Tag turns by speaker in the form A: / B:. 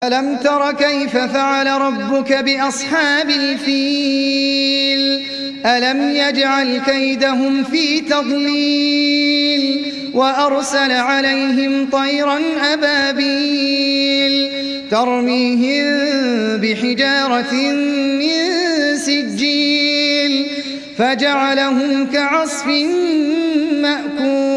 A: ألم تر كيف فعل ربك بأصحاب الفيل ألم يجعل كيدهم في تضليل وأرسل عليهم طيرا أبابيل ترميهم بحجارة من سجيل فجعلهم كعصف مأكول